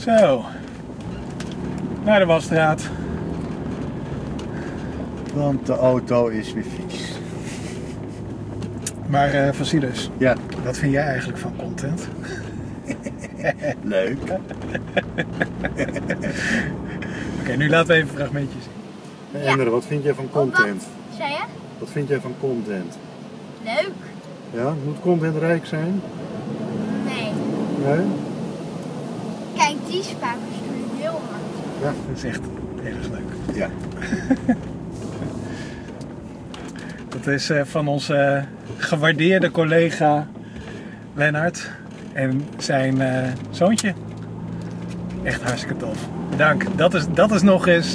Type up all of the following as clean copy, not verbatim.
Zo. Naar de wasstraat. Want de auto is weer vies. Maar Vasilus, Ja, wat vind jij eigenlijk van content? leuk. Oké, nu laten we even een fragmentje zien. Ja. Ender, wat vind jij van content? Wat zei je? Wat vind jij van content? Leuk. Ja, moet content rijk zijn? Nee. Nee? Kijk, die spakers doen heel hard. Dat is echt heel erg leuk. Ja. Dat is van onze gewaardeerde collega Lennart en zijn zoontje. Echt hartstikke tof. Dank. Dat is nog eens,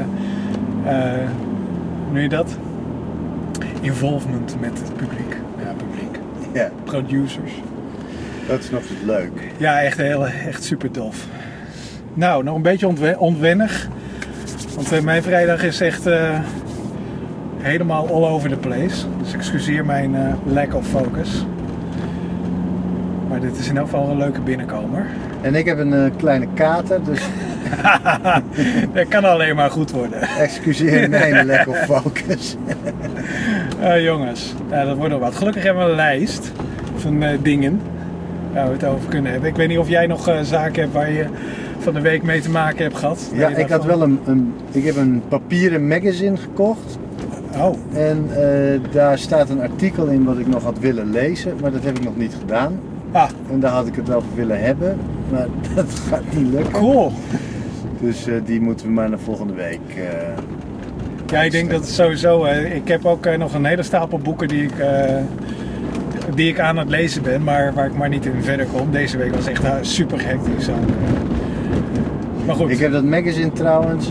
nu je dat? Involvement met het publiek. Ja, publiek. Ja, Producers. dat is nog eens leuk. Ja, echt super tof. Nou, nog een beetje ontwennig. Want mijn vrijdag is echt helemaal all over the place. Dus excuseer mijn lack of focus. Maar dit is in elk geval een leuke binnenkomer. En ik heb een kleine kater, dus Dat kan alleen maar goed worden. excuseer mijn lack of focus. Jongens, dat wordt nog wat. Gelukkig hebben we een lijst van dingen waar we het over kunnen hebben. Ik weet niet of jij nog zaken hebt waar je van de week mee te maken hebt gehad. Ja, ik had wel ik heb een papieren magazine gekocht. Oh, En daar staat een artikel in wat ik nog had willen lezen, maar dat heb ik nog niet gedaan. En daar had ik het wel voor willen hebben, maar dat gaat niet lukken. cool. Dus die moeten we maar naar volgende week. Ja, ik denk dat het sowieso... ik heb ook nog een hele stapel boeken die ik aan het lezen ben, maar waar ik maar niet in verder kom. Deze week was echt super hectisch ook. Maar goed. Ik heb dat magazine trouwens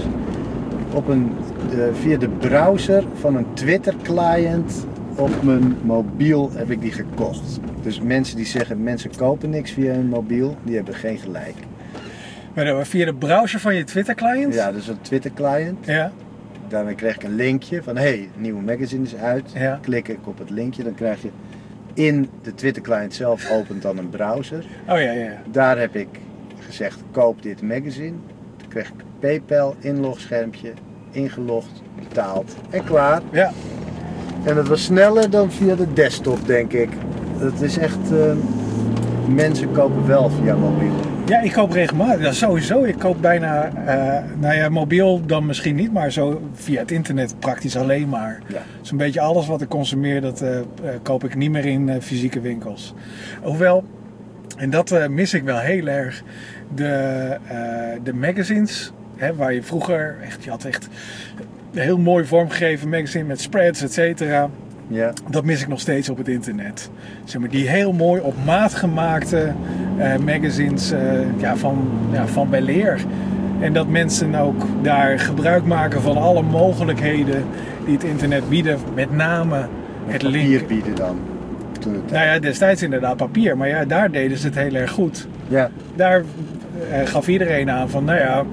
via de browser van een Twitter-client op mijn mobiel heb ik die gekocht. Dus mensen die zeggen mensen kopen niks via hun mobiel, die hebben geen gelijk. Maar via de browser van je Twitter-client? Ja, dus een Twitter-client. Ja. Daarmee krijg ik een linkje van hey, een nieuwe magazine is uit. Ja. Klik ik op het linkje, dan krijg je in de Twitter-client zelf opent dan een browser. Oh ja. Daar heb ik gezegd koop dit magazine. Toen kreeg ik een PayPal inlogschermpje, ingelogd, betaald en klaar. Ja. En het was sneller dan via de desktop, denk ik. Het is echt, mensen kopen wel via mobiel. Ja, ik koop regelmatig. Ja, sowieso. Ik koop bijna, mobiel dan misschien niet, maar zo via het internet praktisch alleen maar. Ja. Zo'n beetje alles wat ik consumeer, dat koop ik niet meer in fysieke winkels. Hoewel, en dat mis ik wel heel erg, de magazines, hè, waar je vroeger, je had echt een heel mooi vormgegeven magazine met spreads, et cetera. Ja. Dat mis ik nog steeds op het internet. Zeg maar, die heel mooi op maat gemaakte magazines van weleer. En dat mensen ook daar gebruik maken van alle mogelijkheden die het internet bieden. Met name het papier link. bieden dan. Toen het Nou ja, destijds inderdaad papier. Maar ja, daar deden ze het heel erg goed. ja. Daar gaf iedereen aan van, nou ja...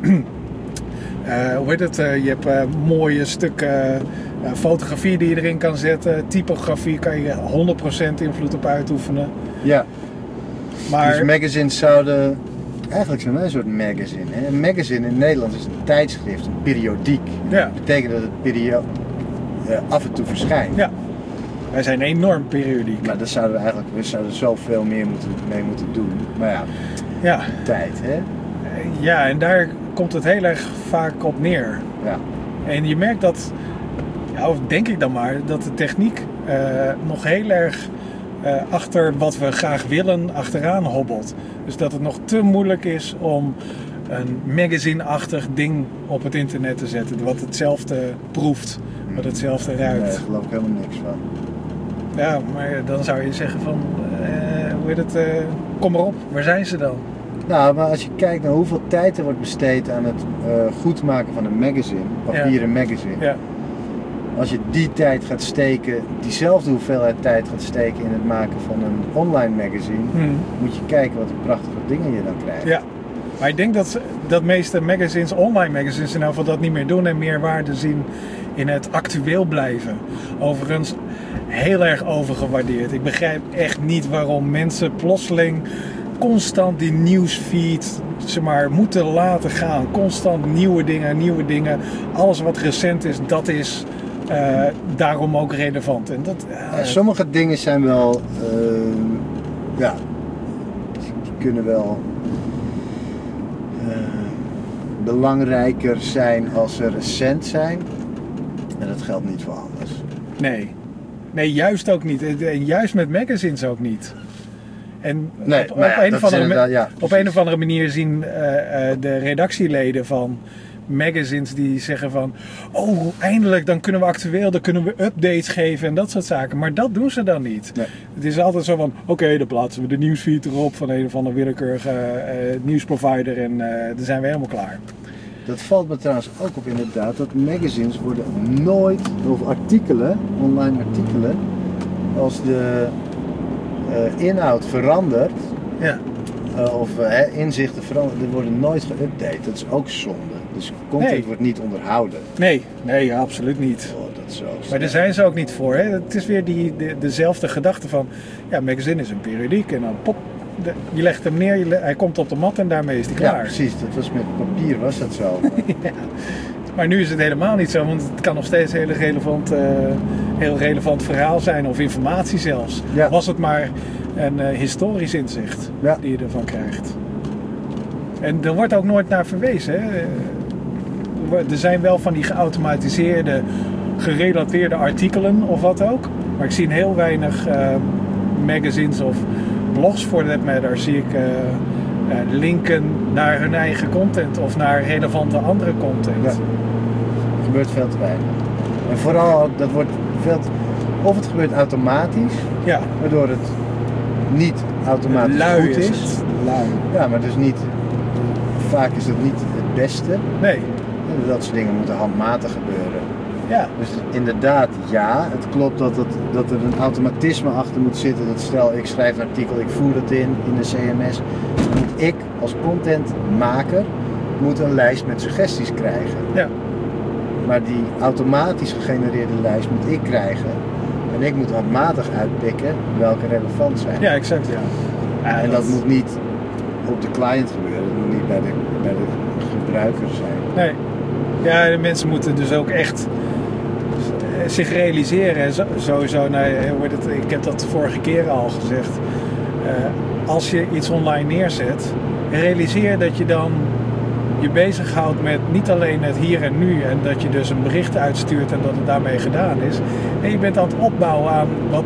hoe heet het? Je hebt mooie stukken fotografie die je erin kan zetten. Typografie kan je 100% invloed op uitoefenen. Ja. Maar Dus magazines zouden... Eigenlijk zijn wij een soort magazine. Hè? Een magazine in Nederland is een tijdschrift, een periodiek. Ja. Dat betekent dat het af en toe verschijnt. ja, wij zijn enorm periodiek. Maar dat zouden we zouden zoveel meer mee moeten doen. Maar ja, Ja. tijd hè. Ja, en daar komt het heel erg vaak op neer. Ja. En je merkt dat, ja, of denk ik dan maar, dat de techniek nog heel erg achter wat we graag willen achteraan hobbelt. Dus dat het nog te moeilijk is om een magazine-achtig ding op het internet te zetten. Wat hetzelfde proeft, wat hetzelfde ruikt. Nee, daar geloof ik helemaal niks van. Ja, maar dan zou je zeggen van, hoe heet het, kom maar op, waar zijn ze dan? Nou, maar als je kijkt naar hoeveel tijd er wordt besteed aan het goed maken van een magazine, papieren magazine. Ja. Als je die tijd gaat steken, diezelfde hoeveelheid tijd gaat steken in het maken van een online magazine, moet je kijken wat voor prachtige dingen je dan krijgt. Ja, maar ik denk dat meeste magazines, online magazines in ieder geval dat niet meer doen en meer waarde zien in het actueel blijven. Overigens heel erg overgewaardeerd. Ik begrijp echt niet waarom mensen plotseling constant die nieuwsfeed zeg maar, moeten laten gaan. Constant nieuwe dingen. Alles wat recent is, dat is daarom ook relevant. En dat, sommige dingen zijn wel, die kunnen wel belangrijker zijn als ze recent zijn. En dat geldt niet voor alles. Nee, juist ook niet. En juist met magazines ook niet. En Nee, op maar ja, een dat of is andere inderdaad, ja, op een of andere manier zien de redactieleden van magazines die zeggen van... Oh, eindelijk, dan kunnen we actueel, dan kunnen we updates geven en dat soort zaken. Maar dat doen ze dan niet. Nee. Het is altijd zo van, oké, dan plaatsen we de nieuwsfeed erop van een of andere willekeurige nieuwsprovider en dan zijn we helemaal klaar. Dat valt me trouwens ook op inderdaad, dat magazines worden nooit, of artikelen, online artikelen, als de inhoud verandert, Ja. of inzichten veranderen, die worden nooit geüpdate. Dat is ook zonde. Dus content Nee. wordt niet onderhouden. Nee, ja, absoluut niet. Oh, dat is zo Maar daar slecht. zijn ze ook niet voor. Hè? Het is weer dezelfde gedachte van... Ja, magazine is een periodiek en dan pop... je legt hem neer, hij komt op de mat en daarmee is hij Ja, klaar. precies. Dat was met papier was dat zo. Ja. Maar nu is het helemaal niet zo, want het kan nog steeds een heel relevant verhaal zijn of informatie zelfs. Ja. Was het maar een historisch inzicht Ja. die je ervan krijgt. En er wordt ook nooit naar verwezen. Hè? Er zijn wel van die geautomatiseerde, gerelateerde artikelen of wat ook. Maar ik zie heel weinig magazines of blogs for that matter. Zie ik linken naar hun eigen content of naar relevante andere content. Ja. Er gebeurt veel te weinig. En vooral ook, dat wordt of het gebeurt automatisch, Ja. waardoor het niet automatisch Lui goed is is. het. Lui. Ja, maar dus niet, vaak is dat niet het beste. Nee. Dat soort dingen moeten handmatig gebeuren. Ja. Dus inderdaad, ja, het klopt dat er een automatisme achter moet zitten. Dat stel, ik schrijf een artikel, ik voer het in de CMS. Dan moet ik als contentmaker een lijst met suggesties krijgen. Ja. Maar die automatisch gegenereerde lijst moet ik krijgen. En ik moet handmatig uitpikken welke relevant zijn. Ja, exact. Ja. Ja, En dat moet niet op de client gebeuren. Dat moet niet bij de gebruiker zijn. Nee. Ja, de mensen moeten dus ook echt zich realiseren. Sowieso, ik heb dat vorige keer al gezegd. Als je iets online neerzet, realiseer dat je dan je bezighoudt met niet alleen het hier en nu en dat je dus een bericht uitstuurt en dat het daarmee gedaan is. En je bent aan het opbouwen aan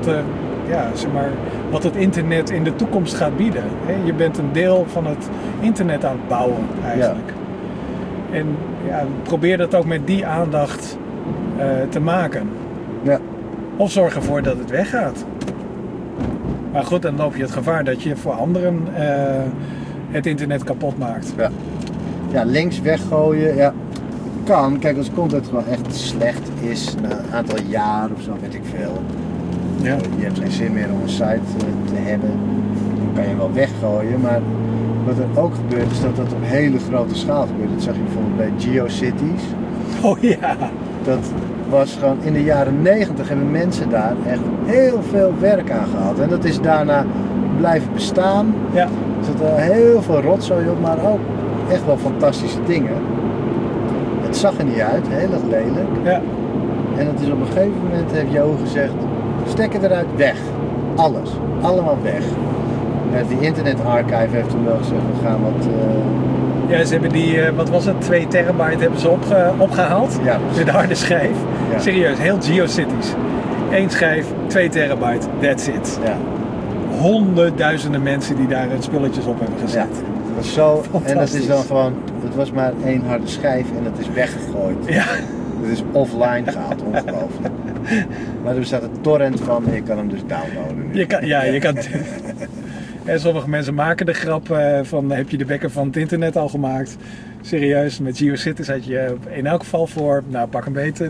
wat het internet in de toekomst gaat bieden. Je bent een deel van het internet aan het bouwen eigenlijk. Ja. En ja, probeer dat ook met die aandacht te maken. Ja. Of zorg ervoor dat het weggaat. Maar goed, dan loop je het gevaar dat je voor anderen het internet kapot maakt. Ja. Ja, links weggooien, ja, kan. Kijk, als content gewoon echt slecht is, na een aantal jaar of zo, weet ik veel. Ja. Je hebt geen zin meer om een site te hebben, dan kan je wel weggooien. Maar wat er ook gebeurt, is dat op hele grote schaal gebeurt. Dat zag je bijvoorbeeld bij GeoCities. Oh ja. Dat was gewoon in de jaren 90 hebben mensen daar echt heel veel werk aan gehad. En dat is daarna blijven bestaan. Ja. Er zat heel veel rotzooi op, maar ook echt wel fantastische dingen. Het zag er niet uit, heel erg lelijk. Ja. En het is op een gegeven moment, heeft Jo gezegd, stek het eruit, weg. Alles, allemaal weg. Die Internet Archive heeft toen wel gezegd, we gaan wat... Ja, ze hebben die, wat was het, 2 terabyte hebben ze opgehaald. Ja, de harde schijf. Ja. Serieus, heel GeoCities. 1 schijf, 2 terabyte, that's it. Ja. Honderdduizenden mensen die daar hun spulletjes op hebben gezet. Ja, dat was zo, en dat is dan gewoon, het was maar 1 harde schijf en dat is weggegooid. Ja. Het is offline gehaald, ongelooflijk. Maar er staat een torrent van en je kan hem dus downloaden. Nu. Je kan... En sommige mensen maken de grap van, heb je de bekker van het internet al gemaakt? Serieus, met GeoCities had je in elk geval voor, nou pak een beetje,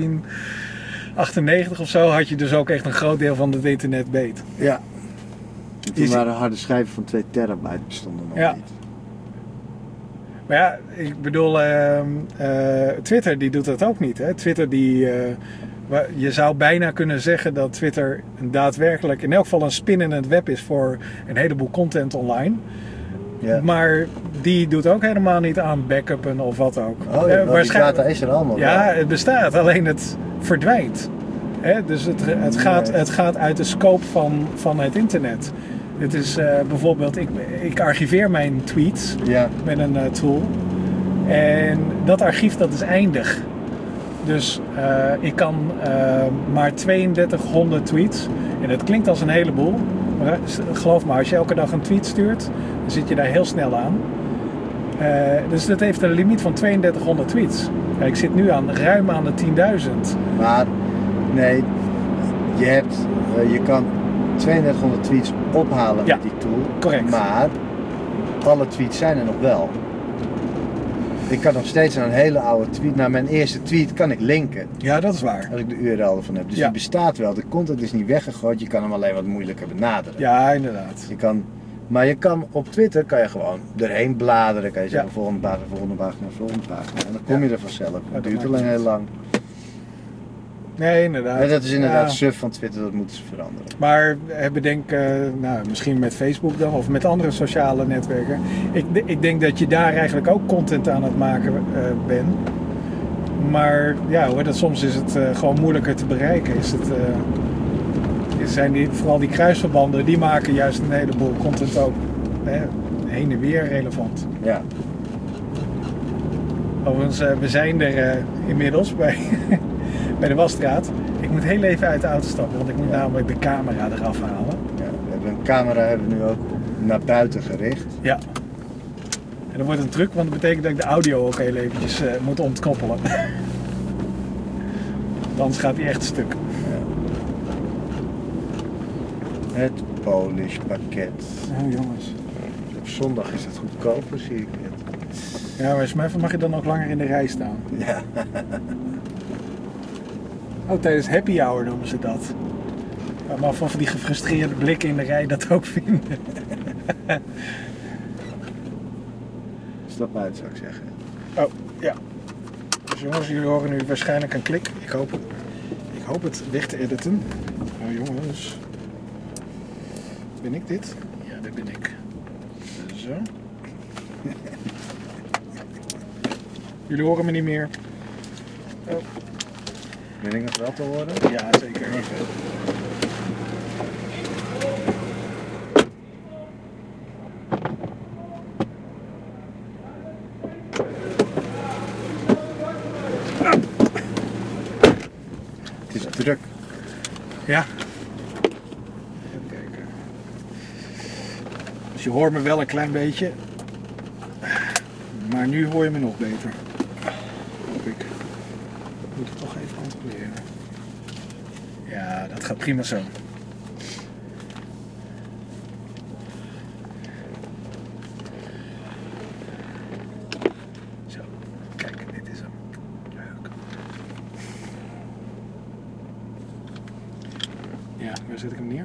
1998 of zo, had je dus ook echt een groot deel van het internet beet. Ja. En toen waren harde schijven van 2 terabyte bestonden nog niet. Maar ja, ik bedoel, Twitter die doet dat ook niet. Hè? Twitter die Je zou bijna kunnen zeggen dat Twitter daadwerkelijk in elk geval een spin in het web is voor een heleboel content online. Ja. Maar die doet ook helemaal niet aan backuppen of wat ook. Oh, ja, die data is er allemaal. Ja, wel. het bestaat, alleen het verdwijnt. Dus het gaat uit de scope van het internet. Het is bijvoorbeeld, ik archiveer mijn tweets met een tool. En dat archief dat is eindig. Dus ik kan maar 3200 tweets. En dat klinkt als een heleboel. Maar geloof me, als je elke dag een tweet stuurt, dan zit je daar heel snel aan. Dus dat heeft een limiet van 3200 tweets. Ik zit nu ruim aan de 10.000. Maar nee, je kan 3200 tweets ophalen met die tool. Correct. Maar alle tweets zijn er nog wel. Ik kan nog steeds naar een hele oude tweet, naar mijn eerste tweet kan ik linken. Ja, dat is waar. Als ik de URL ervan heb. Dus die bestaat wel. De content is niet weggegooid. Je kan hem alleen wat moeilijker benaderen. Ja, inderdaad. Maar je kan op Twitter erheen bladeren. Kan je zeggen volgende pagina, volgende pagina, volgende pagina. En dan kom je er vanzelf. Het duurt alleen heel lang. Nee, inderdaad. En dat is inderdaad suf van Twitter, dat moeten ze veranderen. Maar bedenk, misschien met Facebook dan, of met andere sociale netwerken. Ik denk dat je daar eigenlijk ook content aan het maken bent. Maar ja hoor, soms is het gewoon moeilijker te bereiken. Vooral die kruisverbanden, die maken juist een heleboel content ook heen en weer relevant. Ja. Overigens, we zijn er inmiddels bij... Bij de Wasstraat. Ik moet heel even uit de auto stappen, want ik moet namelijk de camera eraf halen. Ja, een camera nu ook naar buiten gericht. Ja. En dat wordt een truc, want dat betekent dat ik de audio ook heel eventjes moet ontkoppelen. Anders gaat hij echt stuk. Ja. Het Polish pakket. Oh jongens. Op zondag is het goedkoper, zie ik net. Ja, maar mag je dan ook langer in de rij staan. Ja. Oh, tijdens happy hour noemen ze dat. Maar van die gefrustreerde blikken in de rij dat ook vinden. Stap uit, zou ik zeggen. Oh, ja. Dus jongens, jullie horen nu waarschijnlijk een klik. Ik hoop het weg te editen. Oh jongens. Ben ik dit? Ja, dat ben ik. Zo. Jullie horen me niet meer. Oh. Ben ik nog wel te horen? Ja, zeker. Het is druk. Ja. Even kijken. Dus je hoort me wel een klein beetje. Maar nu hoor je me nog beter. Hoop ik. Moet ik toch even controleren. Ja, dat gaat prima zo. Zo, kijk, dit is hem. Leuk. Ja, waar zet ik hem neer?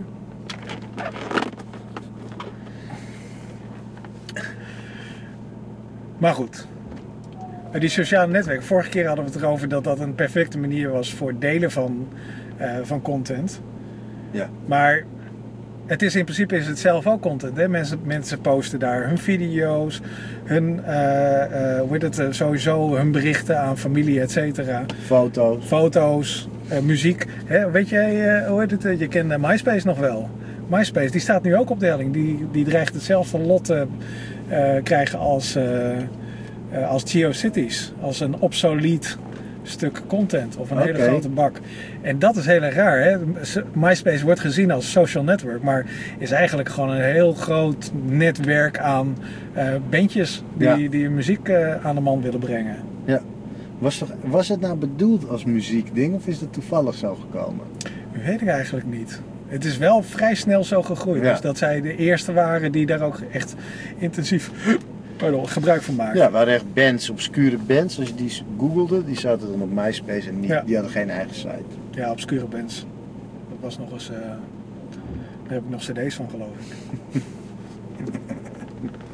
Maar goed. Die sociale netwerken. Vorige keer hadden we het erover dat dat een perfecte manier was voor het delen van content. Ja. Maar het is in principe het zelf ook content. Hè? Mensen posten daar hun video's, hun sowieso hun berichten aan familie, et cetera. Foto's, muziek. Hè? Weet jij, hoe heet het? Je kent MySpace nog wel. MySpace, die staat nu ook op de helling. Die dreigt hetzelfde lot te krijgen als GeoCities. Als een obsolete stuk content of een hele grote bak. En dat is heel erg raar. Hè? MySpace wordt gezien als social network, maar is eigenlijk gewoon een heel groot netwerk aan bandjes die muziek aan de man willen brengen. Ja. Was het nou bedoeld als muziekding of is het toevallig zo gekomen? Dat weet ik eigenlijk niet. Het is wel vrij snel zo gegroeid. Ja. Dus dat zij de eerste waren die daar ook echt intensief gebruik van maken. Ja, er waren echt bands, obscure bands. Als je die googelde, die zaten dan op MySpace en die hadden geen eigen site. Ja, obscure bands. Dat was nog eens... daar heb ik nog cd's van, geloof ik.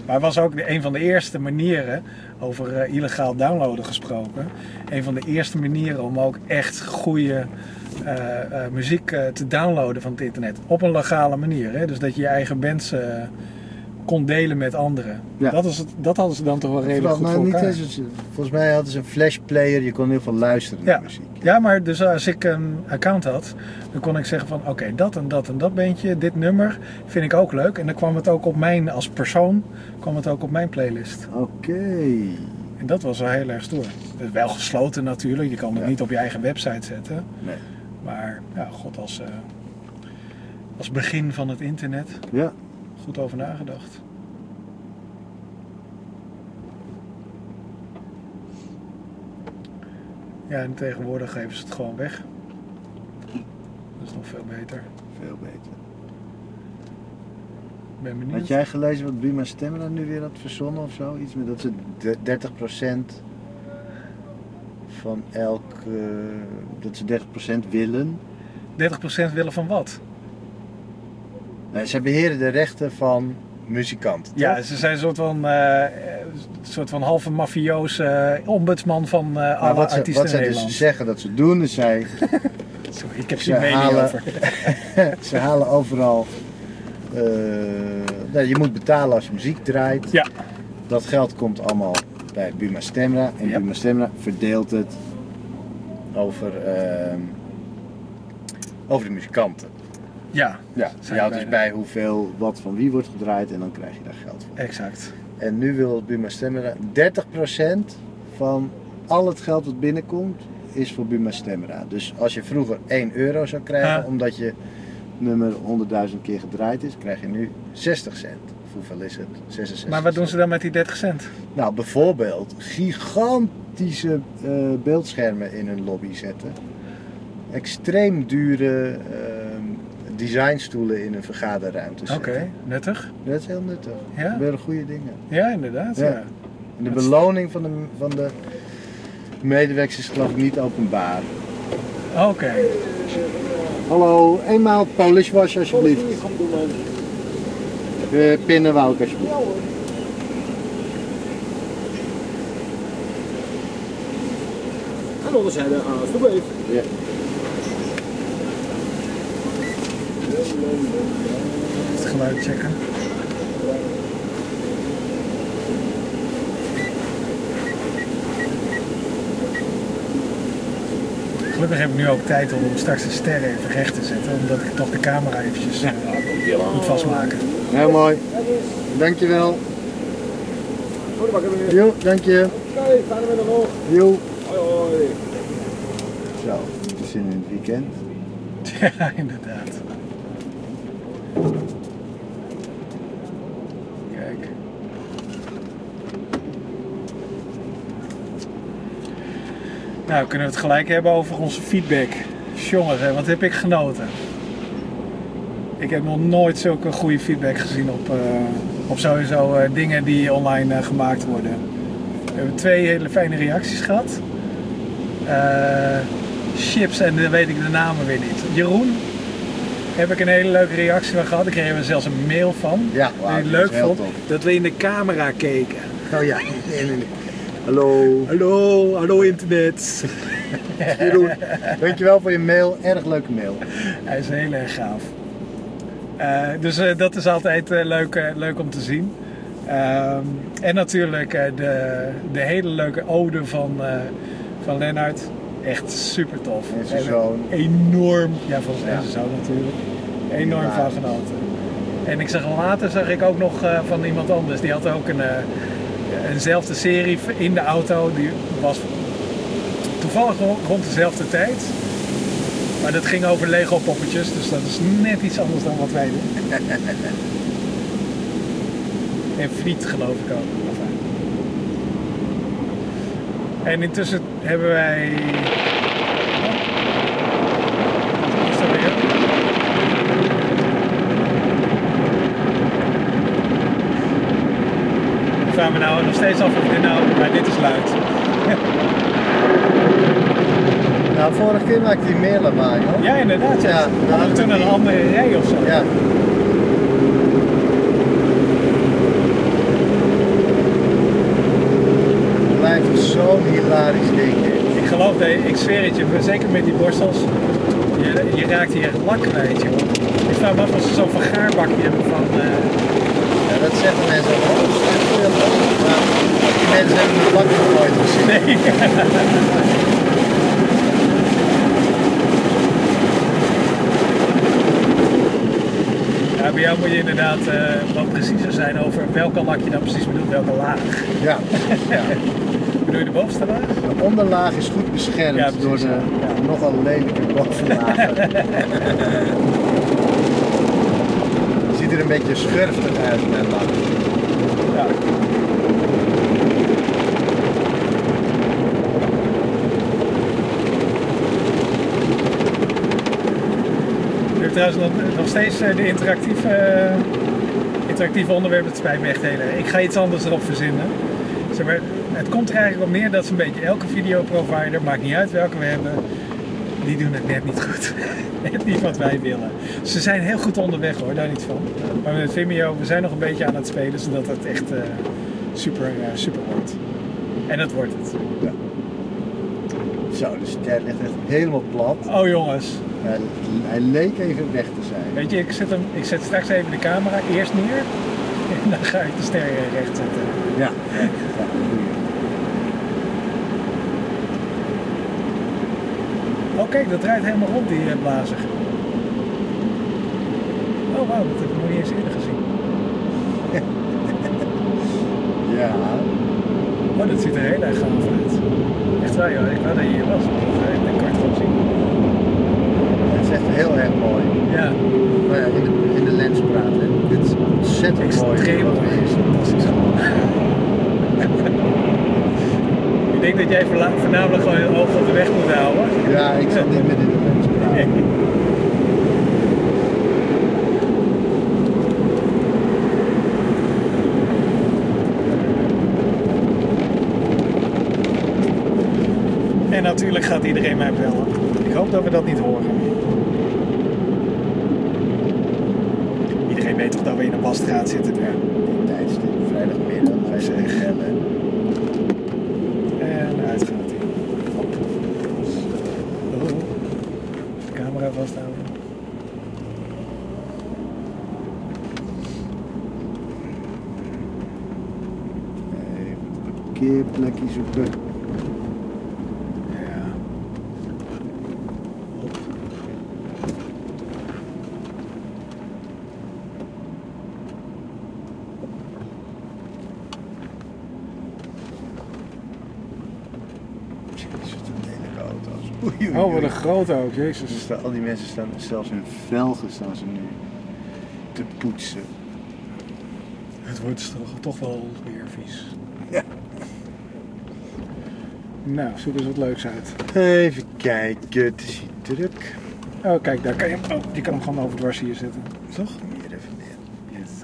Maar het was ook een van de eerste manieren, over illegaal downloaden gesproken, een van de eerste manieren om ook echt goede muziek te downloaden van het internet. Op een legale manier. Hè? Dus dat je je eigen bands kon delen met anderen. Ja. Dat hadden ze dan toch wel redelijk goed voor elkaar. Volgens mij hadden ze een flashplayer, je kon heel veel luisteren naar muziek. Ja, maar dus als ik een account had, dan kon ik zeggen van oké, dat en dat en dat bandje, dit nummer vind ik ook leuk. En dan kwam het ook op mijn, als persoon, kwam het ook op mijn playlist. Oké. En dat was wel heel erg stoer. Het is wel gesloten natuurlijk, je kan het niet op je eigen website zetten. Nee. Maar ja, god, als begin van het internet, Ja. goed over nagedacht. Ja, en tegenwoordig geven ze het gewoon weg. Dat is nog veel beter. Veel beter. Ik ben benieuwd. Had jij gelezen wat Buma Stemra nu weer had verzonnen of zo? Iets met dat ze 30% van dat ze 30% willen. 30% willen van wat? Nee, ze beheren de rechten van muzikanten. Ja, toch? ze zijn een soort van halve mafioze ombudsman van alle wat artiesten zij in Nederland. dus zeggen dat ze doen, is zij Sorry, ik heb ze geen mening halen- over. ze halen overal. Je moet betalen als je muziek draait. Ja, Dat geld komt allemaal bij Buma Stemra en Ja. Buma Stemra verdeelt het over de muzikanten. ja, Ja, Zijn je houdt dus beide. bij hoeveel wat van wie wordt gedraaid en dan krijg je daar geld voor. exact. En nu wil Buma Stemra 30% van al het geld wat binnenkomt is voor Buma Stemra. Dus als je vroeger 1 euro zou krijgen Ja. omdat je nummer 100.000 keer gedraaid is, krijg je nu 60 cent. Of hoeveel is het? 66 Maar wat doen ze cent. dan met die 30 cent? Nou, bijvoorbeeld gigantische beeldschermen in hun lobby zetten. Extreem dure designstoelen in een vergaderruimte zetten. Oké, nuttig. Dat is heel nuttig. Ja? Dat gebeuren goede dingen. Ja, inderdaad. Ja. Ja. En de Dat is- beloning van de medewerkers is geloof ik niet openbaar. Oké. Hallo, eenmaal Polish wash alsjeblieft. Pinnen wou ik alsjeblieft. Aan de onderzijde, alsjeblieft. Ja. Het geluid checken. Gelukkig heb ik nu ook tijd om straks de sterren even recht te zetten, omdat ik toch de camera eventjes moet vastmaken. Heel mooi. Dankjewel. Goed, maar ik heb Jo, dank je. Oké, fijne middag nog. Jo. Hoi hoi. Zo, het is in het weekend. Ja, inderdaad. Kijk. Nou, kunnen we het gelijk hebben over onze feedback. Jongens, hè, wat heb ik genoten. Ik heb nog nooit zulke goede feedback gezien op sowieso dingen die online gemaakt worden. We hebben 2 hele fijne reacties gehad. Chips en dan weet ik de namen weer niet. Jeroen, heb ik een hele leuke reactie van gehad. Ik kreeg er zelfs een mail van. Ja, wauw, die ik dat leuk is heel vond tof. dat we in de camera keken. Oh ja. Hallo. Hallo internet. Jeroen, dankjewel voor je mail. Erg leuke mail. Hij is heel erg gaaf. Dus dat is altijd leuk om te zien. En natuurlijk de hele leuke ode van Lennart. Echt super tof. En zijn En zoon. Enorm. Ja, volgens mij Ja. zijn zoon natuurlijk. Enorm Ja. van genoten. En later zag ik ook nog van iemand anders. Die had ook eenzelfde serie in de auto. Die was toevallig rond dezelfde tijd. Maar dat ging over Lego poppetjes. Dus dat is net iets anders dan wat wij doen. En friet geloof ik ook. Enfin. En intussen hebben wij... Wat is dat weer? Ik vraag me nou nog steeds af of dit nou... Maar dit is luid. Nou, vorige keer maakte hij meer lawaai, hoor. Ja, inderdaad. Ja. Ja, dan Hadden we hadden toen we een die- andere rij of zo. Ja. Nee, ik zweer het je, zeker met die borstels. Je raakt hier echt lak kwijt, joh. Ik vraag me af of ze zo'n vergaarbakje hebben van... Ja, dat zeggen mensen ook. Maar die mensen hebben het lak nog nooit gezien. Nee. Ja, bij jou moet je inderdaad wat preciezer zijn over welke lak je dan precies bedoelt, welke laag. Ja. Ja. Bedoel je de bovenste laag? De onderlaag is goed beschermd Ja, precies, door de ja. nogal lelijke bovenlagen. Ziet er een beetje schurftig uit, mijn lak. Ja. Nu trouwens nog steeds de interactieve onderwerpen, het spijt me echt heel erg. Ik ga iets anders erop verzinnen. Zeg maar, het komt er eigenlijk op neer dat ze een beetje elke videoprovider, maakt niet uit welke we hebben, die doen het net niet goed. Net niet wat wij willen. Ze zijn heel goed onderweg hoor, daar niet van. Maar met Vimeo, we zijn nog een beetje aan het spelen zodat het echt super wordt. En dat wordt het. Ja. Zo, de ster ligt echt helemaal plat. Oh jongens. Hij leek even weg te zijn. Weet je, ik zet straks even de camera eerst neer en dan ga ik de ster recht zetten. Ja. Oh kijk, dat draait helemaal rond die blazer. Oh wauw, dat heb ik nog niet eens eerder gezien. Ja. Oh, dat ziet er heel erg gaaf uit. Echt waar joh, ik wou dat je hier was. Dat kan je het gewoon zien. Het is echt heel erg mooi. Ja. Nou ja, in de lens praten. Dit is ontzettend mooi. Extreem wat mooi. er is. Fantastisch gewoon. Ik denk dat jij voornamelijk gewoon je oog op de weg moet houden. Ja, ik zal niet meer in de lens praten. En natuurlijk gaat iedereen mij bellen. Ik hoop dat we dat niet horen. Iedereen weet toch dat we in een wasstraat zitten nu. Die tijdstip, vrijdagmiddag, ga je ze echt bellen. En uit gaat hij. Oh. De camera vasthouden. Even een parkeerplekje zoeken. Ja. Hop. Jezus, wat een lelijke auto's. Oei, oei, Oh, wat oei. een grote ook, jezus. Al die mensen staan, zelfs hun velgen staan ze nu te poetsen. Het wordt toch wel weer vies. Ja. Nou, zoek eens wat leuks uit. Even kijken, het is hier druk. Oh, kijk, daar kan je hem. Oh, je kan hem gewoon overdwars hier zitten. Toch? Hier even neer. Yes.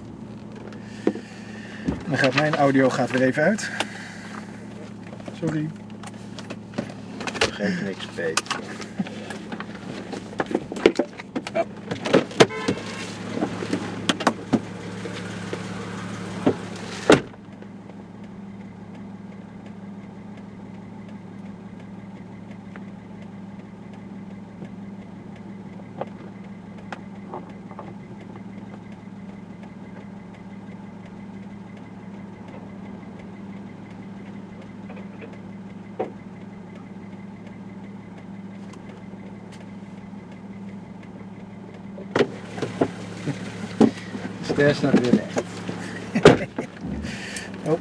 Dan gaat mijn audio weer even uit. Sorry. Geef niks beet. De ster staat weer recht. Oh.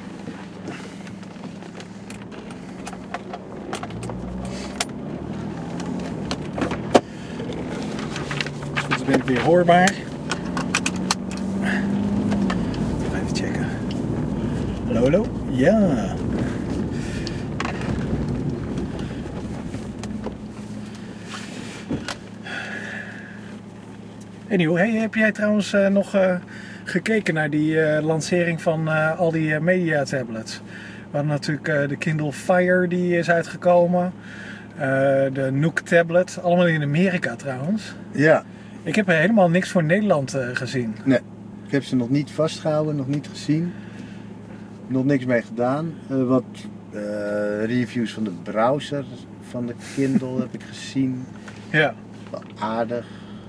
Dus ben ik weer hoorbaar. Even checken. Hallo, hallo? Ja. Anyhow, hey, heb jij trouwens nog gekeken naar die lancering van al die media tablets? We hadden natuurlijk de Kindle Fire die is uitgekomen. De Nook tablet, allemaal in Amerika trouwens. Ja. Ik heb er helemaal niks voor Nederland gezien. Nee, ik heb ze nog niet vastgehouden, nog niet gezien. Nog niks mee gedaan. Wat reviews van de browser van de Kindle heb ik gezien. Ja. Wel aardig.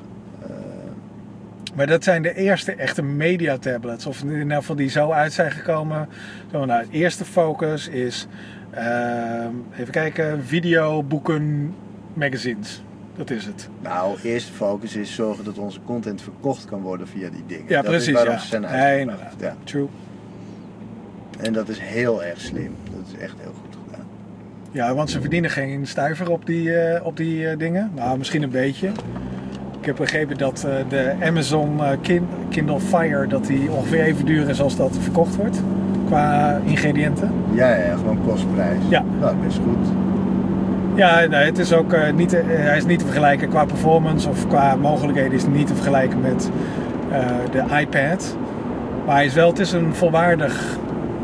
Maar dat zijn de eerste echte mediatablets. Of in ieder geval die zo uit zijn gekomen. Zo, nou, het eerste focus is... even kijken. Video, boeken, magazines. Dat is het. Nou, eerste focus is zorgen dat onze content verkocht kan worden via die dingen. Ja, dat precies. is waarom Ja. ze zijn Nee, uitgebracht. inderdaad. Ja. True. En dat is heel erg slim. Dat is echt heel goed gedaan. Ja, want ze verdienen geen stuiver op die dingen. Nou, misschien een beetje. Ik heb begrepen dat de Amazon Kindle Fire dat die ongeveer even duur is als dat verkocht wordt. Qua ingrediënten. Ja, gewoon kostprijs. Ja. Nou, best goed. Ja, nee, het is ook hij is niet te vergelijken qua performance of qua mogelijkheden is het niet te vergelijken met de iPad. Maar het is een volwaardig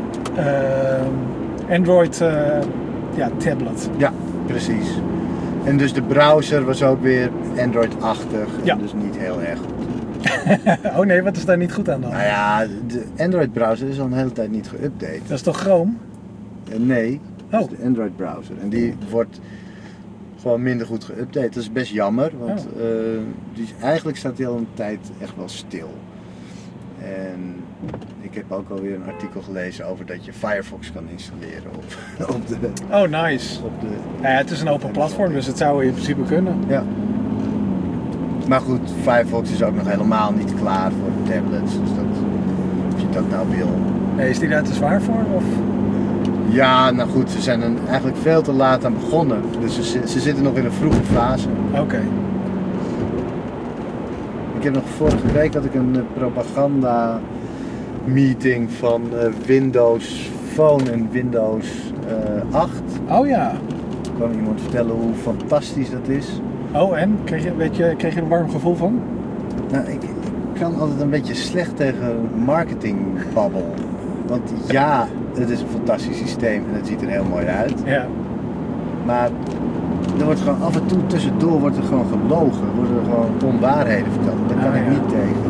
Android tablet. Ja, precies. En dus de browser was ook weer Android-achtig. Ja. En dus niet heel erg goed. Oh nee, wat is daar niet goed aan dan? Nou ja, de Android-browser is al een hele tijd niet geüpdate. Dat is toch Chrome? Nee, dat is Oh. de Android-browser. En die wordt gewoon minder goed geüpdate. Dat is best jammer, want eigenlijk staat die al een tijd echt wel stil. En ik heb ook alweer een artikel gelezen over dat je Firefox kan installeren op de... Oh, nice. Ja, het is een open platform, dus het zou in principe kunnen. Ja. Maar goed, Firefox is ook nog helemaal niet klaar voor de tablets. Dus of je dat nou wil. Nee, is die daar te zwaar voor? Of? Ja, nou goed, ze zijn er eigenlijk veel te laat aan begonnen. Dus ze zitten nog in een vroege fase. Oké. Ik heb nog vorige week had ik een propaganda meeting van Windows Phone en Windows 8. Oh ja. Er kwam iemand vertellen hoe fantastisch dat is. Oh, en? Kreeg je er een warm gevoel van? Nou, ik kan altijd een beetje slecht tegen marketingbabbel. Want ja, het is een fantastisch systeem en het ziet er heel mooi uit. Ja. Maar er wordt gewoon af en toe tussendoor wordt er gewoon gelogen. Worden er gewoon onwaarheden verteld. Daar kan ik niet tegen.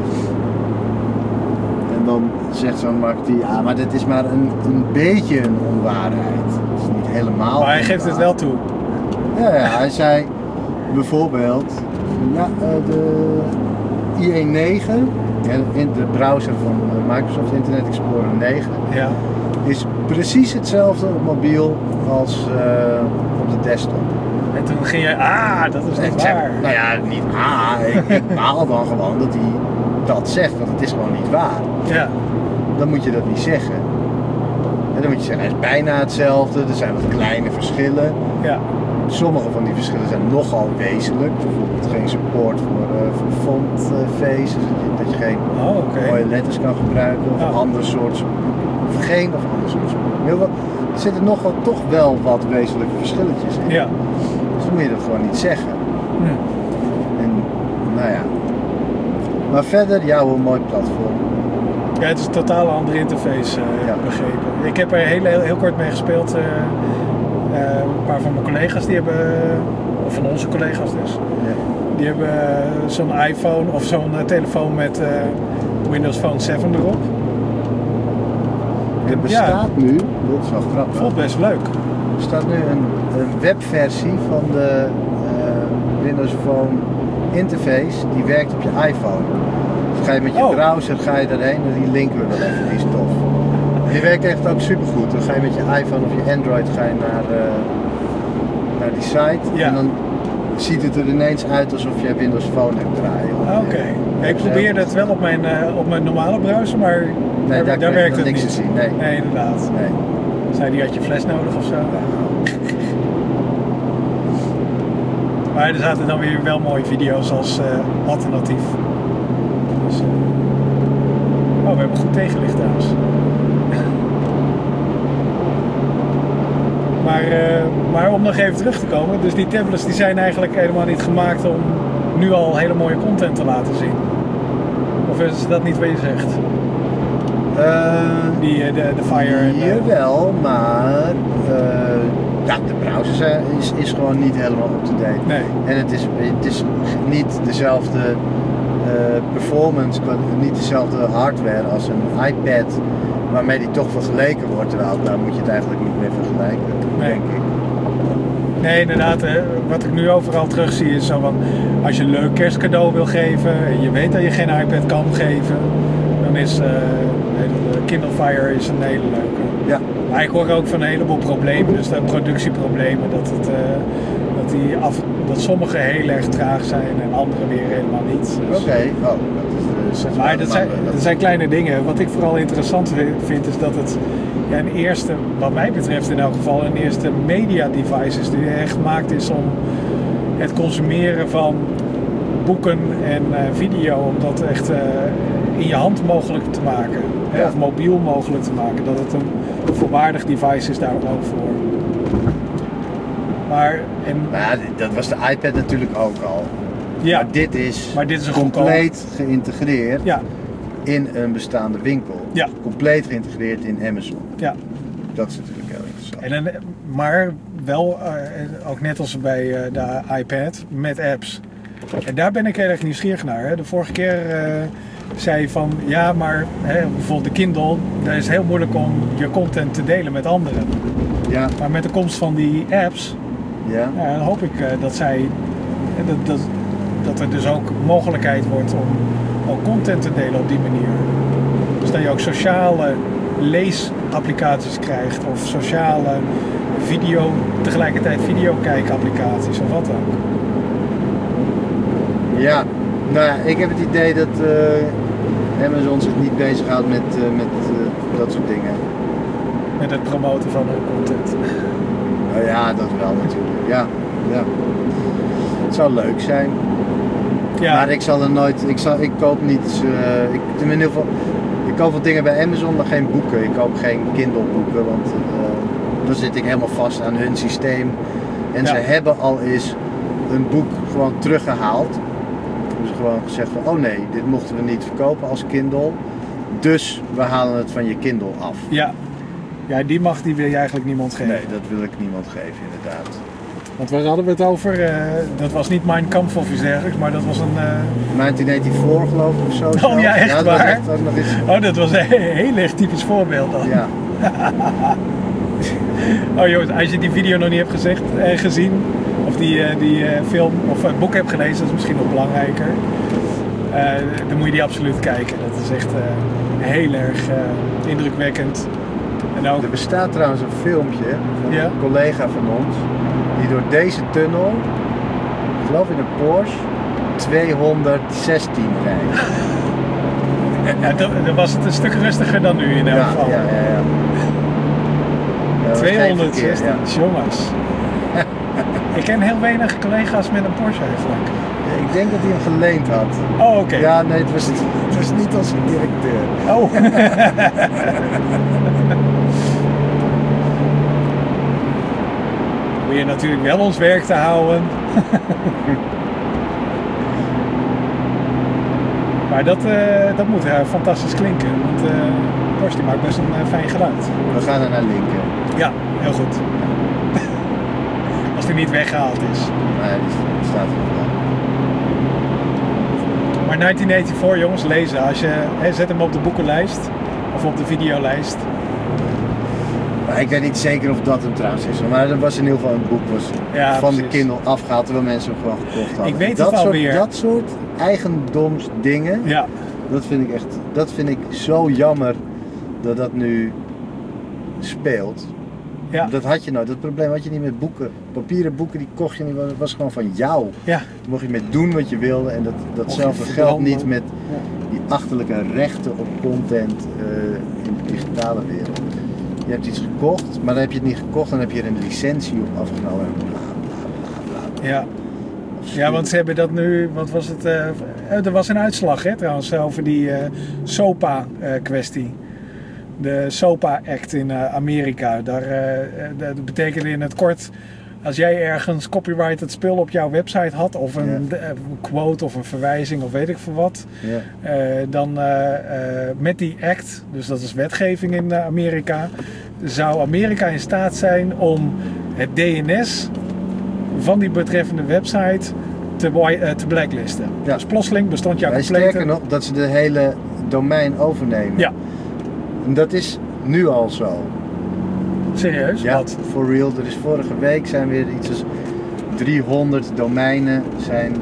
En dan zegt zo'n marketeer, ja, maar dit is maar een beetje een onwaarheid. Het is niet helemaal. Maar hij geeft het wel toe. Ja, hij zei bijvoorbeeld, de IE9, in de browser van Microsoft Internet Explorer 9, Ja. is precies hetzelfde op mobiel als op de desktop. En toen ging je, dat is En niet ik zeg, waar. nou ja, niet ik baal dan gewoon dat hij dat zegt, want het is gewoon niet waar. Ja. Dan moet je dat niet zeggen. En dan moet je zeggen, hij is bijna hetzelfde, er zijn wat kleine verschillen. Ja. Sommige van die verschillen zijn nogal wezenlijk. Bijvoorbeeld geen support voor fontfaces, dat je geen mooie letters kan gebruiken of een ander soort of geen of ander soort. Er zitten nogal toch wel wat wezenlijke verschilletjes in. Ja. Dus dan moet je dat gewoon niet zeggen. En nou ja. Maar verder, ja, een mooi platform. Ja, het is een totaal andere interface, begrepen. Ik heb er heel kort mee gespeeld. Een paar van mijn collega's die hebben, of van onze collega's dus, die hebben zo'n iPhone of zo'n telefoon met Windows Phone 7 erop. Er bestaat nu, dat is wel grappig. Voelt best leuk. Er bestaat nu een webversie van de Windows Phone interface, die werkt op je iPhone. Dus ga je met je browser daarheen en die linken we wel even, die is tof. Die werkt echt ook supergoed. Dan ga je met je iPhone of je Android naar die site en dan ziet het er ineens uit alsof je Windows Phone hebt draaien. Oké. Ik probeerde het wel op mijn normale browser, maar nee, daar werkt het niks niet. te zien. Nee, inderdaad. Nee. Zei die had je fles nodig of zo? Maar er zaten dan weer wel mooie video's als alternatief. Dus, we hebben goed tegenlicht trouwens. Maar om nog even terug te komen, dus die tablets die zijn eigenlijk helemaal niet gemaakt om nu al hele mooie content te laten zien. Of is dat niet wat je zegt? De Fire. Jawel, maar de browser is gewoon niet helemaal up-to-date. Nee. En het is niet dezelfde performance, niet dezelfde hardware als een iPad waarmee die toch vergeleken wordt. Terwijl daar moet je het eigenlijk niet meer vergelijken, denk ik. Nee, inderdaad. Wat ik nu overal terugzie is zo van... Als je een leuk kerstcadeau wil geven... en je weet dat je geen iPad kan geven... dan is Kindle Fire is een hele leuke. Ja. Maar ik hoor ook van een heleboel problemen. Dus de productieproblemen. Dat sommige heel erg traag zijn en andere weer helemaal niet. Dus, Oké. Oh, maar dat zijn kleine dingen. Wat ik vooral interessant vind is dat het een eerste, wat mij betreft in elk geval, een eerste media device is die echt gemaakt is om het consumeren van boeken en video, om dat echt in je hand mogelijk te maken. Ja. Of mobiel mogelijk te maken. Dat het een volwaardig device is daar ook voor. Maar dat was de iPad natuurlijk ook al. ja, Maar dit is een compleet geïntegreerd ja, in een bestaande winkel. Ja. Compleet geïntegreerd in Amazon. ja. Dat is natuurlijk heel interessant. Maar wel, ook net als bij de iPad, met apps. En daar ben ik heel erg nieuwsgierig naar. Hè. De vorige keer zei je van, ja, maar bijvoorbeeld de Kindle, daar is het heel moeilijk om je content te delen met anderen. Ja. Maar met de komst van die apps, Ja. dan hoop ik dat er dus ook mogelijkheid wordt om ook content te delen op die manier. Dus dat je ook sociale leesapplicaties krijgt of sociale tegelijkertijd videokijkapplicaties of wat ook. Ja. Nou ja, ik heb het idee dat Amazon zich niet bezighoudt met dat soort dingen. Met het promoten van hun content. Nou ja, dat wel natuurlijk. Ja. Het zou leuk zijn. Ja, Maar ik zal er nooit. Ik koop niet. Ik koop wat dingen bij Amazon, maar geen boeken. Ik koop geen Kindle boeken, want dan zit ik helemaal vast aan hun systeem. En ze hebben al eens een boek gewoon teruggehaald. Dus gewoon gezegd van, oh nee, dit mochten we niet verkopen als Kindle. Dus we halen het van je Kindle af. ja, die wil je eigenlijk niemand geven. Nee, dat wil ik niemand geven inderdaad. Want waar hadden we het over? Dat was niet Mein Kampf of iets dergelijks, maar dat was een... 1984 geloof ik of zo. Oh ja, echt dat was waar? echt ook nog eens. Oh, dat was een heel erg typisch voorbeeld dan. Ja. Oh jongens, als je die video nog niet hebt gezien, of die film of het boek hebt gelezen, dat is misschien nog belangrijker. Dan moet je die absoluut kijken. Dat is echt heel erg indrukwekkend. En ook, Er bestaat trouwens een filmpje van Ja? een collega van ons die door deze tunnel, ik geloof in een Porsche, 216 rijdt. dan was het een stuk rustiger dan nu in elk geval. Ja. Dat was geen 260, verkeer, ja. jongens. Ik ken heel weinig collega's met een Porsche eigenlijk. Ik denk dat hij hem geleend had. Oh, oké. Ja, nee, het was niet als directeur. Oh. Moet je natuurlijk wel ons werk te houden. Maar dat moet fantastisch klinken. Want Porsche die maakt best een fijn geluid. We gaan er naar linker. Ja, heel goed. Als die niet weggehaald is. Nee, die staat er nog wel. Maar 1984 jongens, lezen. Als je, zet hem op de boekenlijst. Of op de videolijst. Maar ik weet niet zeker of dat hem trouwens is. Maar er was in ieder geval een boek van de precies. Kindle afgehaald terwijl mensen hem gewoon gekocht hadden. Ik weet dat het alweer. Dat soort eigendomsdingen, Ja. dat vind ik zo jammer dat dat nu speelt. Ja. Dat had je nooit. Dat probleem had je niet met boeken. Papieren boeken die kocht je niet, dat was gewoon van jou. Ja. Daar mocht je mee doen wat je wilde en datzelfde je geldt niet verbranden. met die achterlijke rechten op content in de digitale wereld. Je hebt iets gekocht, maar dan heb je het niet gekocht, dan heb je er een licentie op afgenomen en bla bla bla bla. Ja. Ja, want ze hebben dat nu, wat was het? Er was een uitslag trouwens over die SOPA-kwestie. De SOPA-act in Amerika. Dat betekende in het kort, als jij ergens copyrighted spul op jouw website had, of een quote of een verwijzing of weet ik veel wat, dan met die act, dus dat is wetgeving in Amerika, zou Amerika in staat zijn om het DNS van die betreffende website te blacklisten. Ja. Dus plotseling bestond jouw complete... Sterker nog, dat ze de hele domein overnemen. Ja. En dat is nu al zo. Serieus? Ja, Wat? for real. Er is vorige week zijn weer iets als 300 domeinen zijn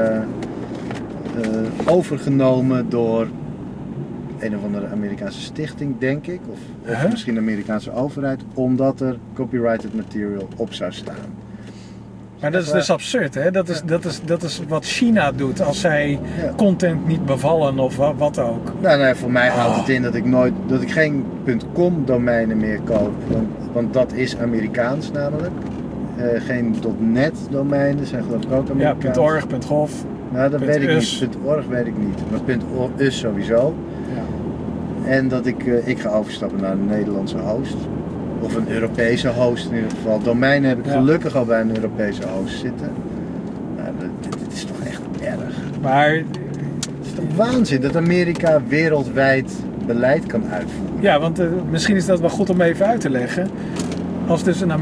overgenomen door een of andere Amerikaanse stichting, denk ik. Of misschien de Amerikaanse overheid. Omdat er copyrighted material op zou staan. Maar dat is dus absurd, hè? Dat is wat China doet als zij content niet bevallen of wat ook. Nou, nee, voor mij houdt het in dat ik geen .com domeinen meer koop. Want dat is Amerikaans namelijk. Geen .net domeinen zijn geloof ik ook Amerikaans. Ja, .org, .gov. Nou, dat weet ik .us. niet. .org weet ik niet. Maar .us sowieso. Ja. En dat ik ga overstappen naar een Nederlandse host. Of een Europese host in ieder geval. Domeinen heb ik gelukkig al bij een Europese host zitten. Nou, dit is toch echt erg. Maar Het is toch waanzin dat Amerika wereldwijd beleid kan uitvoeren. ja, want misschien is dat wel goed om even uit te leggen. Als dus een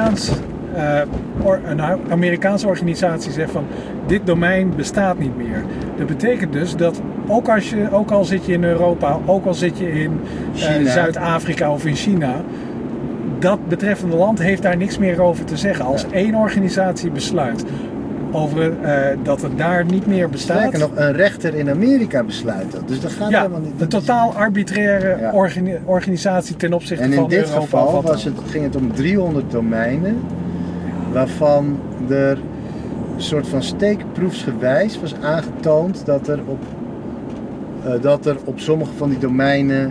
Amerikaanse organisatie zegt van dit domein bestaat niet meer. Dat betekent dus dat ook al zit je in Europa, ook al zit je in Zuid-Afrika of in China, dat betreffende land heeft daar niks meer over te zeggen. Als één organisatie besluit over dat het daar niet meer bestaat. Sterker nog, een rechter in Amerika besluit dat. Dus dat gaat helemaal niet. Een totaal arbitraire organisatie ten opzichte van Europa. En in dit geval ging het om 300 domeinen, waarvan er een soort van steekproefsgewijs was aangetoond dat er op sommige van die domeinen...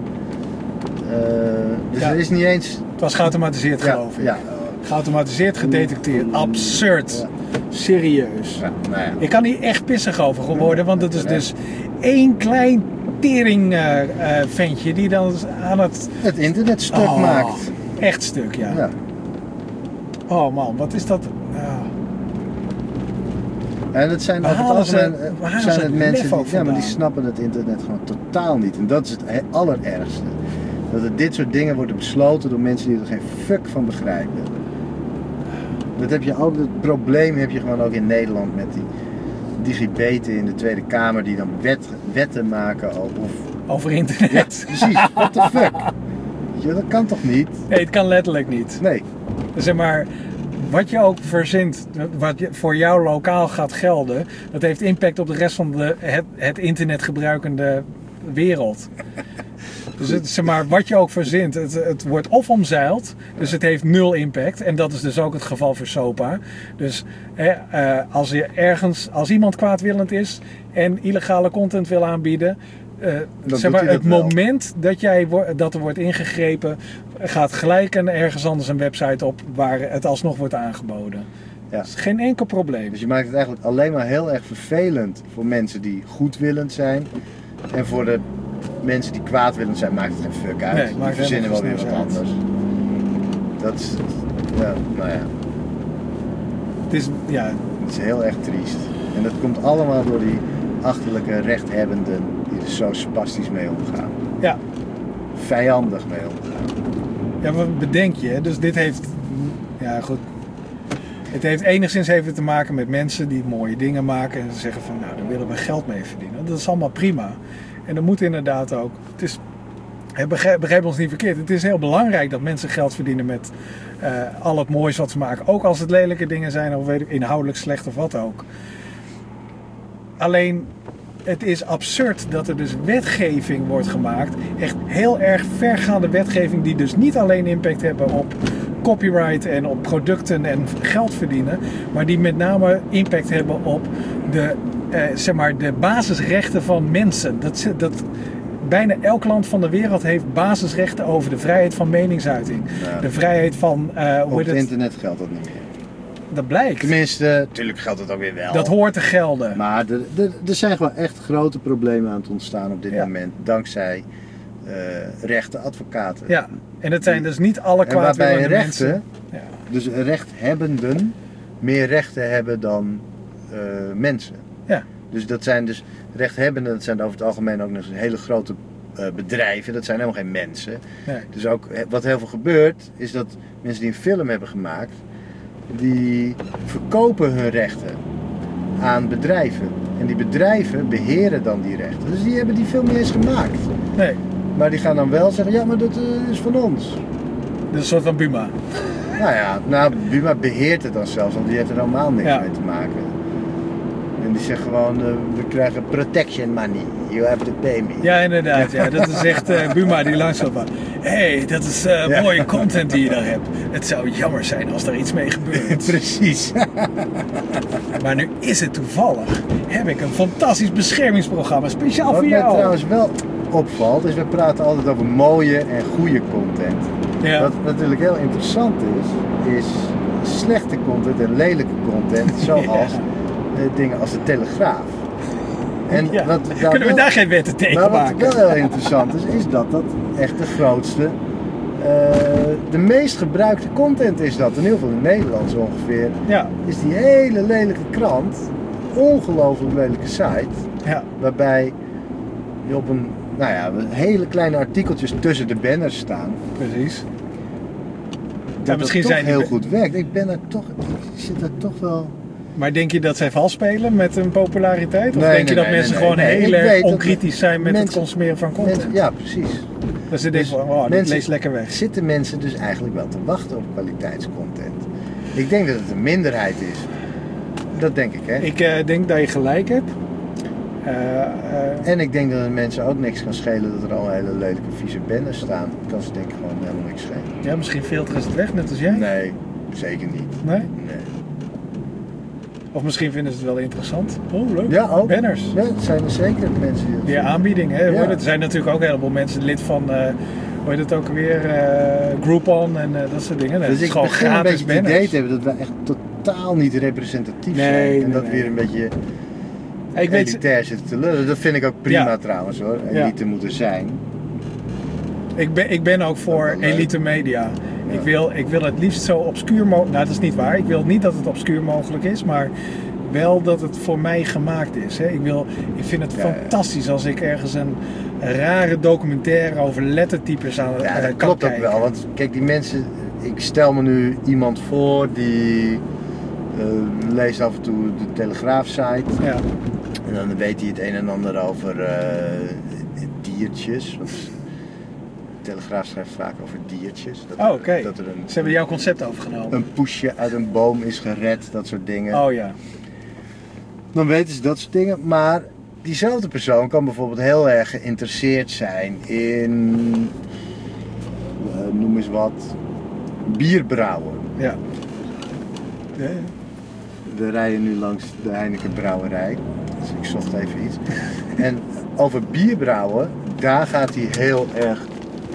er is niet eens... Het was geautomatiseerd geloof ik. Ja. Geautomatiseerd gedetecteerd. Absurd. Ja. Serieus. Ja, nou ja. Ik kan hier echt pissig over worden, want het is dus één klein tering ventje die dan aan het internet stuk maakt. Echt stuk, ja. Oh man, wat is dat? En het zijn over het algemeen mensen die snappen het internet gewoon totaal niet. En dat is het allerergste. Dat er dit soort dingen worden besloten door mensen die er geen fuck van begrijpen. Dat heb je ook, het probleem heb je gewoon ook in Nederland met die digibeten in de Tweede Kamer die dan wetten maken over internet. Ja, precies, what the fuck? Ja, dat kan toch niet? Nee, het kan letterlijk niet. Nee. Zeg maar, wat je ook verzint, wat voor jou lokaal gaat gelden, dat heeft impact op de rest van het internet gebruikende wereld. Dus zeg maar, wat je ook verzint, het wordt of omzeild, dus het heeft nul impact. En dat is dus ook het geval voor SOPA. Dus als iemand kwaadwillend is en illegale content wil aanbieden, zeg maar, het moment dat er wordt ingegrepen, gaat gelijk ergens anders een website op waar het alsnog wordt aangeboden. Ja. Dat is geen enkel probleem. Dus je maakt het eigenlijk alleen maar heel erg vervelend voor mensen die goedwillend zijn. En voor de mensen die kwaadwillend zijn, maakt het geen fuck uit. Nee, die verzinnen wel weer wat anders. Dat is, nou ja. Het is heel erg triest. En dat komt allemaal door die achterlijke rechthebbenden die er zo spastisch mee omgaan. Ja. Vijandig mee omgaan. Ja, wat bedenk je? Dus dit heeft... Ja, goed. Het heeft enigszins even te maken met mensen die mooie dingen maken en ze zeggen van, nou, daar willen we geld mee verdienen. Dat is allemaal prima. En dat moet inderdaad ook. Begrijp ons niet verkeerd. Het is heel belangrijk dat mensen geld verdienen met al het moois wat ze maken. Ook als het lelijke dingen zijn of inhoudelijk slecht of wat ook. Alleen, het is absurd dat er dus wetgeving wordt gemaakt. Echt heel erg vergaande wetgeving die dus niet alleen impact hebben op copyright en op producten en geld verdienen. Maar die met name impact hebben op de basisrechten van mensen. Bijna elk land van de wereld heeft basisrechten over de vrijheid van meningsuiting. Ja. De vrijheid van... op het internet geldt dat niet meer. Dat blijkt. Tenminste, natuurlijk geldt het ook weer wel. Dat hoort te gelden. Maar er zijn gewoon echt grote problemen aan het ontstaan op dit moment. Dankzij rechte advocaten. Ja, en het zijn dus niet alle kwaadwillende mensen. Dus rechthebbenden meer rechten hebben dan mensen. Ja. Dus dat zijn dus rechthebbenden, dat zijn over het algemeen ook nog eens hele grote bedrijven. Dat zijn helemaal geen mensen. Nee. Dus ook wat heel veel gebeurt, is dat mensen die een film hebben gemaakt, die verkopen hun rechten aan bedrijven. En die bedrijven beheren dan die rechten. Dus die hebben die film niet eens gemaakt. Nee. Maar die gaan dan wel zeggen, ja, maar dat is van ons. Dat is een soort van Buma. Nou, Buma beheert het dan zelfs, want die heeft er helemaal niks Ja. mee te maken. En die zegt gewoon, we krijgen protection money. You have to pay me. Ja, inderdaad. Ja. Dat is echt Buma die langsloopt van... Hé, dat is Ja. mooie content die je daar hebt. Het zou jammer zijn als er iets mee gebeurt. Precies. Maar nu is het toevallig. Heb ik een fantastisch beschermingsprogramma speciaal Wat voor mij jou. trouwens wel opvalt, is we praten altijd over mooie en goede content. Ja. Wat natuurlijk heel interessant is slechte content en lelijke content, zoals dingen als de Telegraaf. En Ja. wat Kunnen we wel- daar geen wetten tegen Maar wat maken? wel heel interessant is dat echt de grootste, de meest gebruikte content is dat. In ieder geval in Nederland zo ongeveer. Ja, Is die hele lelijke krant, ongelooflijk lelijke site, ja. waarbij je op een, hele kleine artikeltjes tussen de banners staan. Precies. Dat misschien het toch zijn die heel be- goed werkt. Ik zit er toch wel... Maar denk je dat zij vals spelen met hun populariteit? Of Nee, denk je nee, dat nee, mensen nee, gewoon nee. heel Ik erg weet dat onkritisch zijn met het mensen- consumeren van content? Ja, precies. Dat ze denken van, oh, dit mensen- leest lekker weg. Zitten mensen dus eigenlijk wel te wachten op kwaliteitscontent? Ik denk dat het een minderheid is. Dat denk ik, hè? Ik denk dat je gelijk hebt. En ik denk dat het mensen ook niks kan schelen dat er al hele lelijke vieze banners staan. Kan ze denk ik gewoon helemaal niks schelen. Ja, misschien filteren ze het weg, net als jij. Nee, zeker niet. Nee? Nee. Of misschien vinden ze het wel interessant. Oh, leuk. Ja, ook. Banners. Ja, het zijn er zeker mensen die dat Die vinden. aanbieding, hè? Ja. Er zijn natuurlijk ook een heleboel mensen lid van, hoe heet het ook weer, Groupon en dat soort dingen. Dat Dus is ik gewoon begin een gratis beetje het banners. idee te hebben dat we echt totaal niet representatief Nee, zijn. En nee, dat nee. we weer een beetje Ik weet, elitair zitten te lullen. Dat vind ik ook prima Ja. trouwens hoor. Ja. Elite moeten zijn. ik ben ook voor Dat is wel leuk. elite media. Ja. Ik wil het liefst zo obscuur mogelijk. Nou, dat is niet waar. Ik wil niet dat het obscuur mogelijk is, maar wel dat het voor mij gemaakt is. Hè. Ik vind het Ja, ja. fantastisch als ik ergens een rare documentaire over lettertypes aan Ja, dat kan klopt ook kijken. wel. Want kijk, die mensen... Ik stel me nu iemand voor die leest af en toe de Telegraaf-site. Ja. En dan weet hij het een en ander over diertjes. Want de Telegraaf schrijft vaak over diertjes. Dat Oh, oké. Dat er Ze hebben jouw concept overgenomen. een poesje uit een boom is gered, dat soort dingen. Oh ja. Dan weten ze dat soort dingen. Maar diezelfde persoon kan bijvoorbeeld heel erg geïnteresseerd zijn in, noem eens wat, bierbrouwen. Ja. Ja, ja. We rijden nu langs de Heineken brouwerij. Dus ik zocht even iets. En over bierbrouwen, daar gaat hij heel erg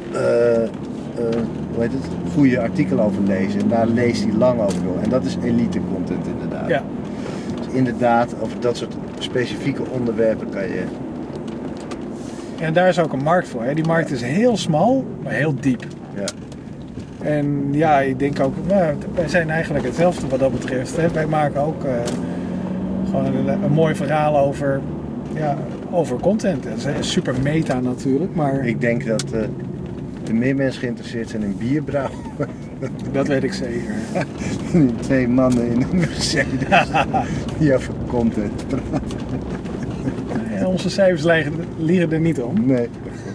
hoe heet het, goede artikelen over lezen. En daar leest hij lang over door. En dat is elite content inderdaad. Ja. Dus inderdaad, over dat soort specifieke onderwerpen kan je... En daar is ook een markt voor. Hè. Die markt is heel smal, maar heel diep. Ja. En ja, ik denk ook, nou, wij zijn eigenlijk hetzelfde wat dat betreft. Hè. Wij maken ook gewoon een mooi verhaal over content. Dat is super meta natuurlijk, maar Ik denk dat er meer mensen geïnteresseerd zijn in bierbrouwen. dat weet ik zeker. Die twee mannen in een Mercedes die over content praten. En onze cijfers liegen er niet om. Nee.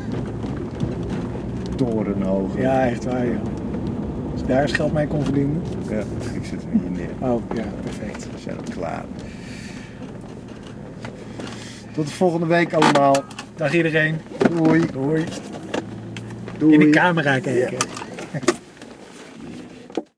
Torenhoog. Ja, echt waar, joh. Als ik daar eens geld mee kon verdienen. Ja, ik zit er hier neer. Oh, ja, perfect. We zijn al klaar. Tot de volgende week allemaal. Dag iedereen. Doei. Doei. Doei. In de camera kijken. Ja.